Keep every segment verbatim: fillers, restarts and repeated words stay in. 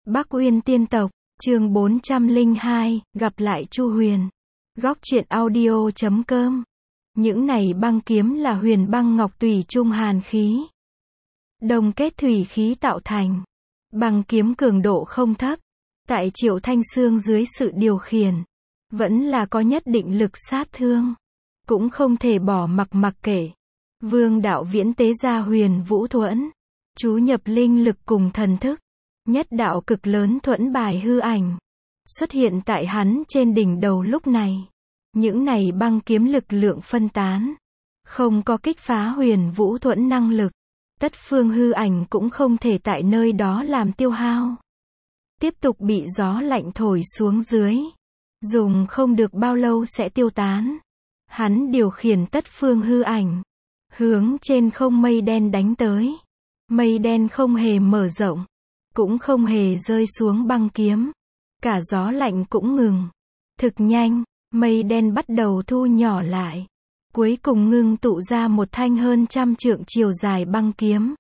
Bắc Uyên Tiên Tộc, chương bốn trăm lẻ hai, gặp lại Chu Huyền. Góc truyện audio chấm com. Những này băng kiếm là huyền băng ngọc tùy trung hàn khí. Đồng kết thủy khí tạo thành. Băng kiếm cường độ không thấp. Tại Triệu Thanh Xương dưới sự điều khiển. Vẫn là có nhất định lực sát thương. Cũng không thể bỏ mặc mặc kệ. Vương Đạo Viễn tế ra huyền vũ thuẫn. Chú nhập linh lực cùng thần thức. Nhất đạo cực lớn thuẫn bài hư ảnh. Xuất hiện tại hắn trên đỉnh đầu lúc này. Những này băng kiếm lực lượng phân tán. Không có kích phá huyền vũ thuẫn năng lực. Tất phương hư ảnh cũng không thể tại nơi đó làm tiêu hao. Tiếp tục bị gió lạnh thổi xuống dưới. Dùng không được bao lâu sẽ tiêu tán. Hắn điều khiển tất phương hư ảnh. Hướng trên không mây đen đánh tới. Mây đen không hề mở rộng. Cũng không hề rơi xuống băng kiếm. Cả gió lạnh cũng ngừng. Thực nhanh, mây đen bắt đầu thu nhỏ lại. Cuối cùng ngưng tụ ra một thanh hơn trăm trượng chiều dài băng kiếm.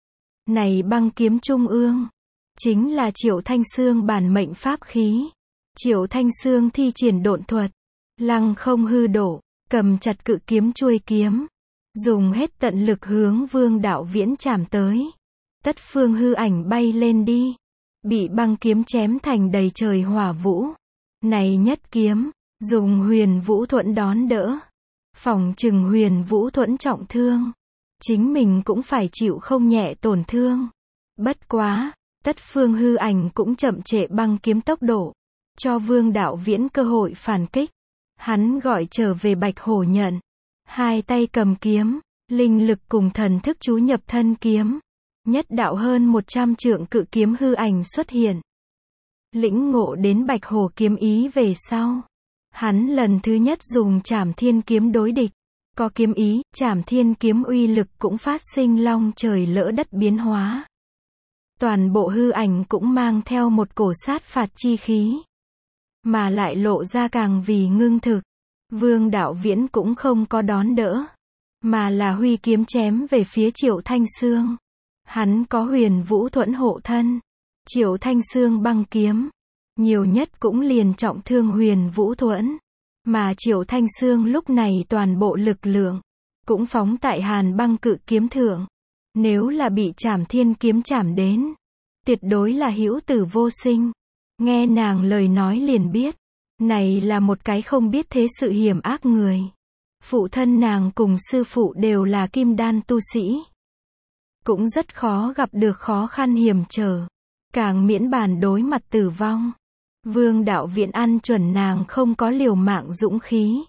Này băng kiếm trung ương. Chính là Triệu Thanh Xương bản mệnh pháp khí. Triệu Thanh Xương thi triển độn thuật. Lăng không hư đổ, cầm chặt cự kiếm chuôi kiếm. Dùng hết tận lực hướng Vương Đạo Viễn chạm tới. Tất phương hư ảnh bay lên đi. Bị băng kiếm chém thành đầy trời hỏa vũ. Này nhất kiếm, dùng huyền vũ thuẫn đón đỡ. Phỏng chừng huyền vũ thuẫn trọng thương. Chính mình cũng phải chịu không nhẹ tổn thương. Bất quá, tất phương hư ảnh cũng chậm trễ băng kiếm tốc độ. Cho Vương Đạo Viễn cơ hội phản kích. Hắn gọi trở về Bạch Hổ Nhận. Hai tay cầm kiếm, linh lực cùng thần thức chú nhập thân kiếm. Nhất đạo hơn một trăm trượng cự kiếm hư ảnh xuất hiện. Lĩnh ngộ đến Bạch Hổ kiếm ý về sau. Hắn lần thứ nhất dùng Trảm Thiên kiếm đối địch. Có kiếm ý, Trảm Thiên kiếm uy lực cũng phát sinh long trời lỡ đất biến hóa. Toàn bộ hư ảnh cũng mang theo một cổ sát phạt chi khí. Mà lại lộ ra càng vì ngưng thực. Vương Đạo Viễn cũng không có đón đỡ. Mà là huy kiếm chém về phía Triệu Thanh Xương. Hắn có huyền vũ thuẫn hộ thân. Triệu Thanh Xương băng kiếm. Nhiều nhất cũng liền trọng thương huyền vũ thuẫn. Mà Triệu Thanh Xương lúc này toàn bộ lực lượng. Cũng phóng tại hàn băng cự kiếm thượng. Nếu là bị Trảm Thiên kiếm chảm đến. Tuyệt đối là hữu tử vô sinh. Nghe nàng lời nói liền biết. Này là một cái không biết thế sự hiểm ác người. Phụ thân nàng cùng sư phụ đều là kim đan tu sĩ. Cũng rất khó gặp được khó khăn hiểm trở. Càng miễn bàn đối mặt tử vong. Vương Đạo Viễn ăn chuẩn nàng không có liều mạng dũng khí.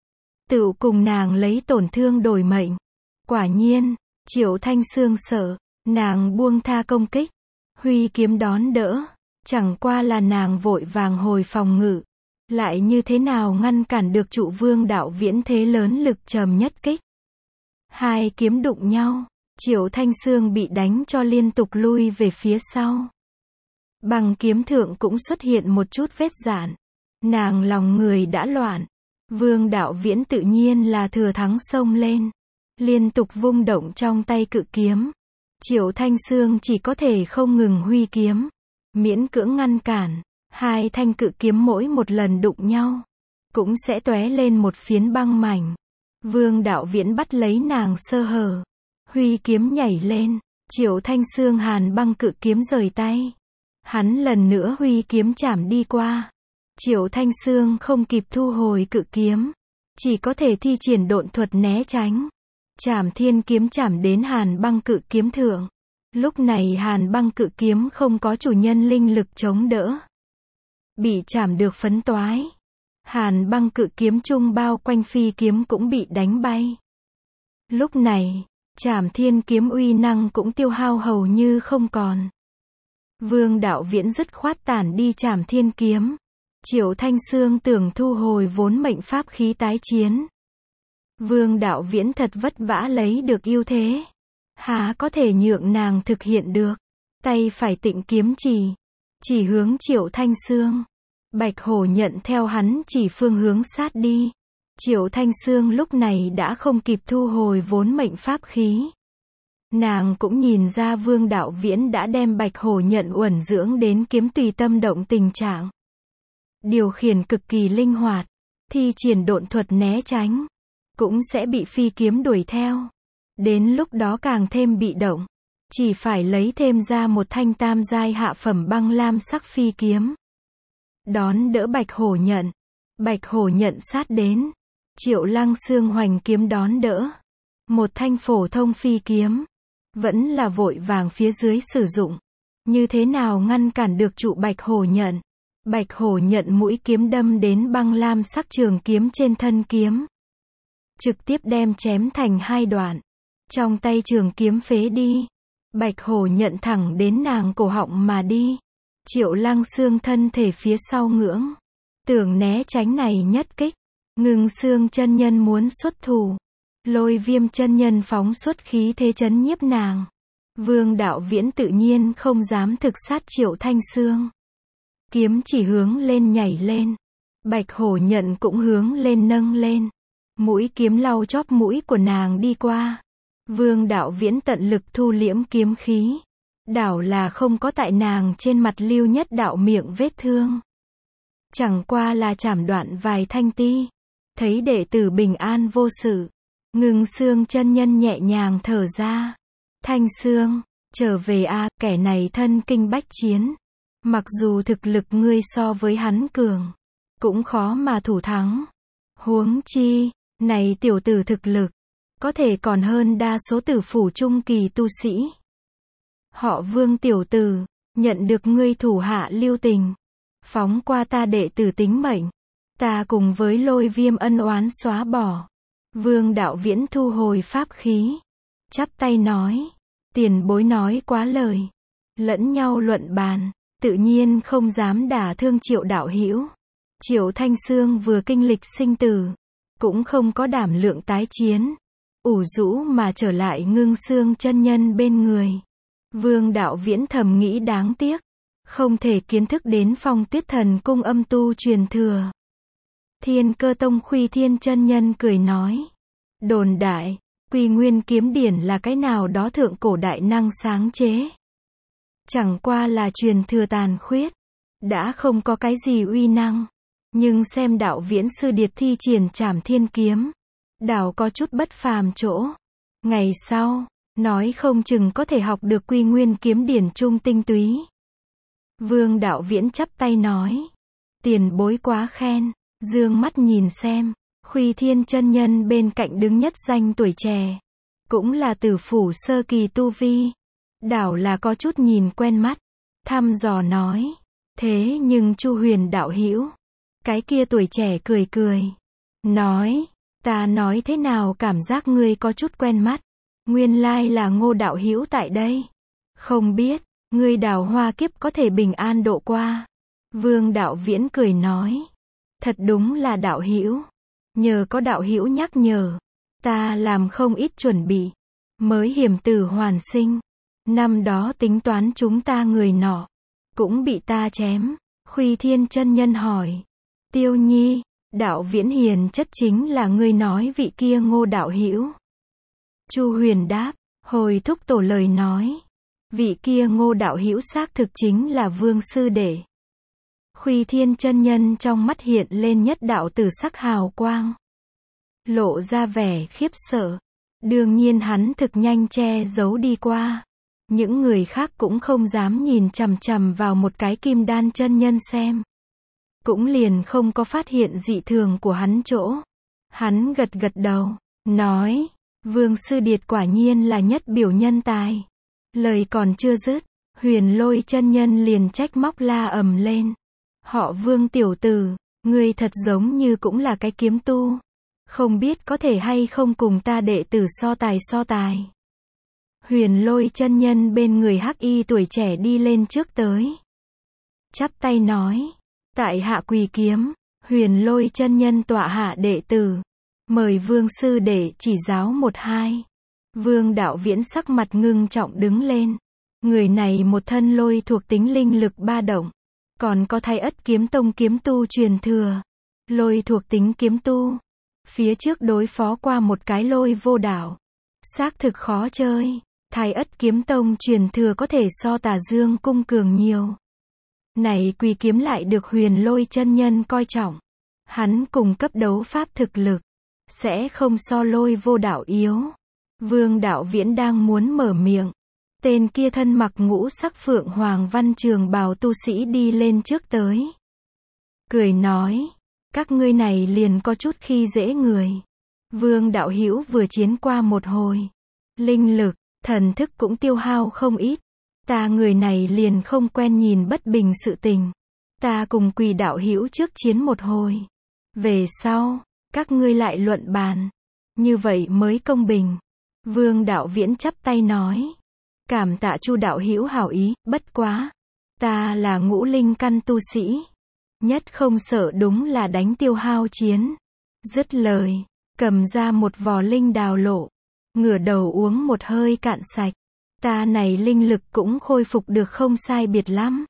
Tự cùng nàng lấy tổn thương đổi mệnh. Quả nhiên, Triệu Thanh Xương sợ. Nàng buông tha công kích. Huy kiếm đón đỡ. Chẳng qua là nàng vội vàng hồi phòng ngự. Lại như thế nào ngăn cản được trụ Vương Đạo Viễn thế lớn lực trầm nhất kích. Hai kiếm đụng nhau. Triệu Thanh Xương bị đánh cho liên tục lui về phía sau. Bằng kiếm thượng cũng xuất hiện một chút vết rạn. Nàng lòng người đã loạn. Vương Đạo Viễn tự nhiên là thừa thắng xông lên. Liên tục vung động trong tay cự kiếm. Triệu Thanh Xương chỉ có thể không ngừng huy kiếm. Miễn cưỡng ngăn cản. Hai thanh cự kiếm mỗi một lần đụng nhau. Cũng sẽ tóe lên một phiến băng mảnh. Vương Đạo Viễn bắt lấy nàng sơ hở. Huy kiếm nhảy lên. Triệu Thanh Xương hàn băng cự kiếm rời tay. Hắn lần nữa huy kiếm chảm đi qua. Triệu Thanh Xương không kịp thu hồi cự kiếm. Chỉ có thể thi triển độn thuật né tránh. Trảm Thiên kiếm chảm đến hàn băng cự kiếm thượng. Lúc này hàn băng cự kiếm không có chủ nhân linh lực chống đỡ. Bị chảm được phấn toái. Hàn băng cự kiếm trung bao quanh phi kiếm cũng bị đánh bay. Lúc này, Trảm Thiên kiếm uy năng cũng tiêu hao hầu như không còn. Vương Đạo Viễn dứt khoát tản đi Trảm Thiên kiếm. Triệu Thanh Xương tưởng thu hồi vốn mệnh pháp khí tái chiến. Vương Đạo Viễn thật vất vả lấy được ưu thế. Há có thể nhượng nàng thực hiện được. Tay phải tịnh kiếm chỉ. Chỉ hướng Triệu Thanh Xương. Bạch Hổ Nhận theo hắn chỉ phương hướng sát đi. Triệu Thanh Xương lúc này đã không kịp thu hồi vốn mệnh pháp khí. Nàng cũng nhìn ra Vương Đạo Viễn đã đem Bạch Hổ nhận uẩn dưỡng đến kiếm tùy tâm động tình trạng. Điều khiển cực kỳ linh hoạt, thi triển độn thuật né tránh, cũng sẽ bị phi kiếm đuổi theo. Đến lúc đó càng thêm bị động, chỉ phải lấy thêm ra một thanh tam giai hạ phẩm băng lam sắc phi kiếm. Đón đỡ Bạch Hổ nhận. Bạch Hổ nhận sát đến. Triệu Lăng Xương hoành kiếm đón đỡ. Một thanh phổ thông phi kiếm. Vẫn là vội vàng phía dưới sử dụng. Như thế nào ngăn cản được trụ Bạch Hổ nhận. Bạch Hổ nhận mũi kiếm đâm đến băng lam sắc trường kiếm trên thân kiếm. Trực tiếp đem chém thành hai đoạn. Trong tay trường kiếm phế đi. Bạch Hổ nhận thẳng đến nàng cổ họng mà đi. Triệu Lăng Xương thân thể phía sau ngưỡng. Tưởng né tránh này nhất kích. Ngưng Xương chân nhân muốn xuất thủ. Lôi Viêm chân nhân phóng xuất khí thế chấn nhiếp nàng. Vương Đạo Viễn tự nhiên không dám thực sát Triệu Thanh Xương. Kiếm chỉ hướng lên nhảy lên. Bạch Hổ nhận cũng hướng lên nâng lên. Mũi kiếm lau chóp mũi của nàng đi qua. Vương Đạo Viễn tận lực thu liễm kiếm khí. Đảo là không có tại nàng trên mặt lưu nhất đạo miệng vết thương. Chẳng qua là chảm đoạn vài thanh ti. Thấy đệ tử bình an vô sự. Ngưng Xương chân nhân nhẹ nhàng thở ra. Thanh Xương, trở về a, kẻ này thân kinh bách chiến. Mặc dù thực lực ngươi so với hắn cường, cũng khó mà thủ thắng. Huống chi, này tiểu tử thực lực, có thể còn hơn đa số tử phủ trung kỳ tu sĩ. Họ Vương tiểu tử, nhận được ngươi thủ hạ lưu tình. Phóng qua ta đệ tử tính mệnh. Ta cùng với Lôi Viêm ân oán xóa bỏ. Vương Đạo Viễn thu hồi pháp khí. Chắp tay nói. Tiền bối nói quá lời. Lẫn nhau luận bàn. Tự nhiên không dám đả thương Triệu đạo hữu. Triệu Thanh Xương vừa kinh lịch sinh tử. Cũng không có đảm lượng tái chiến. Ủ rũ mà trở lại Ngưng Xương chân nhân bên người. Vương Đạo Viễn thầm nghĩ đáng tiếc. Không thể kiến thức đến Phong Tuyết Thần cung âm tu truyền thừa. Thiên Cơ Tông Khuy Thiên chân nhân cười nói. Đồn đại, Quy Nguyên kiếm điển là cái nào đó thượng cổ đại năng sáng chế. Chẳng qua là truyền thừa tàn khuyết. Đã không có cái gì uy năng. Nhưng xem đạo viễn sư điệt thi triển trảm thiên kiếm. Đảo có chút bất phàm chỗ. Ngày sau, nói không chừng có thể học được Quy Nguyên kiếm điển trung tinh túy. Vương Đạo Viễn chắp tay nói. Tiền bối quá khen. Dương mắt nhìn xem. Khuy Thiên chân nhân bên cạnh đứng nhất danh tuổi trẻ. Cũng là tử phủ sơ kỳ tu vi. Đảo là có chút nhìn quen mắt. Thăm dò nói. Thế nhưng Chu Huyền đạo hữu. Cái kia tuổi trẻ cười cười. Nói. Ta nói thế nào cảm giác ngươi có chút quen mắt. Nguyên lai là Ngô đạo hữu tại đây. Không biết. Ngươi đào hoa kiếp có thể bình an độ qua. Vương Đạo Viễn cười nói. Thật đúng là đạo hữu. Nhờ có đạo hữu nhắc nhở. Ta làm không ít chuẩn bị. Mới hiểm tử hoàn sinh. Năm đó tính toán chúng ta người nọ. Cũng bị ta chém. Khuy Thiên chân nhân hỏi. Tiêu Nhi. Đạo Viễn hiền chất chính là ngươi nói vị kia Ngô đạo hữu. Chu Huyền đáp. Hồi thúc tổ lời nói. Vị kia Ngô đạo hữu xác thực chính là Vương sư đệ. Khuy Thiên chân nhân trong mắt hiện lên nhất đạo tử sắc hào quang. Lộ ra vẻ khiếp sợ. Đương nhiên hắn thực nhanh che giấu đi qua. Những người khác cũng không dám nhìn chằm chằm vào một cái kim đan chân nhân xem. Cũng liền không có phát hiện dị thường của hắn chỗ. Hắn gật gật đầu, nói, Vương sư điệt quả nhiên là nhất biểu nhân tài. Lời còn chưa dứt, Huyền Lôi chân nhân liền trách móc la ầm lên. Họ Vương tiểu tử, ngươi thật giống như cũng là cái kiếm tu. Không biết có thể hay không cùng ta đệ tử so tài so tài. Huyền Lôi chân nhân bên người hắc y tuổi trẻ đi lên trước tới. Chắp tay nói, tại hạ quỳ kiếm, Huyền Lôi chân nhân tọa hạ đệ tử. Mời Vương sư đệ chỉ giáo một hai. Vương Đạo Viễn sắc mặt ngưng trọng đứng lên. Người này một thân lôi thuộc tính linh lực ba động. Còn có Thái Ất kiếm tông kiếm tu truyền thừa. Lôi thuộc tính kiếm tu. Phía trước đối phó qua một cái lôi vô đạo. Xác thực khó chơi. Thái Ất kiếm tông truyền thừa có thể so Tà Dương cung cường nhiều. Này Quỳ kiếm lại được Huyền Lôi chân nhân coi trọng. Hắn cùng cấp đấu pháp thực lực, sẽ không so Lôi Vô Đạo yếu. Vương Đạo Viễn đang muốn mở miệng. Tên kia thân mặc ngũ sắc phượng hoàng văn trường bào tu sĩ đi lên trước tới. Cười nói, các ngươi này liền có chút khi dễ người. Vương Đạo Hữu vừa chiến qua một hồi. Linh lực, thần thức cũng tiêu hao không ít. Ta người này liền không quen nhìn bất bình sự tình. Ta cùng Quỳ đạo hữu trước chiến một hồi. Về sau, các ngươi lại luận bàn. Như vậy mới công bình. Vương Đạo Viễn chắp tay nói. Cảm tạ Chu đạo hữu hảo ý, bất quá. Ta là ngũ linh căn tu sĩ. Nhất không sợ đúng là đánh tiêu hao chiến. Dứt lời, cầm ra một vò linh đào lộ. Ngửa đầu uống một hơi cạn sạch. Ta này linh lực cũng khôi phục được không sai biệt lắm.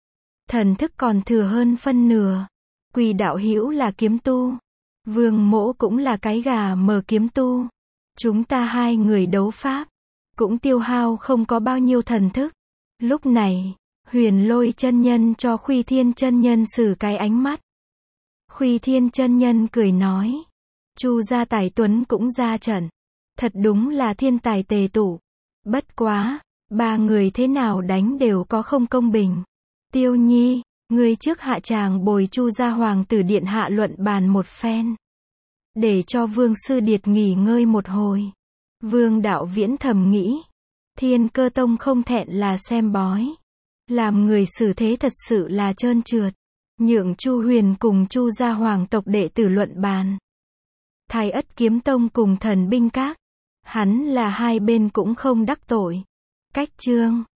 Thần thức còn thừa hơn phân nửa. Quỳ đạo hữu là kiếm tu. Vương Mỗ cũng là cái gà mờ kiếm tu. Chúng ta hai người đấu pháp. Cũng tiêu hao không có bao nhiêu thần thức. Lúc này, Huyền Lôi chân nhân cho Khuy Thiên chân nhân xử cái ánh mắt. Khuy Thiên chân nhân cười nói. Chu gia Tài Tuấn cũng ra trận. Thật đúng là thiên tài tề tụ. Bất quá, ba người thế nào đánh đều có không công bình. Tiêu Nhi, ngươi trước hạ tràng bồi Chu gia hoàng tử điện hạ luận bàn một phen. Để cho Vương Sư Điệt nghỉ ngơi một hồi. Vương Đạo Viễn thầm nghĩ. Thiên Cơ Tông không thẹn là xem bói. Làm người xử thế thật sự là trơn trượt. Nhượng Chu Huyền cùng Chu gia hoàng tộc đệ tử luận bàn. Thái Ất kiếm tông cùng Thần binh các. Hắn là hai bên cũng không đắc tội. Cách chương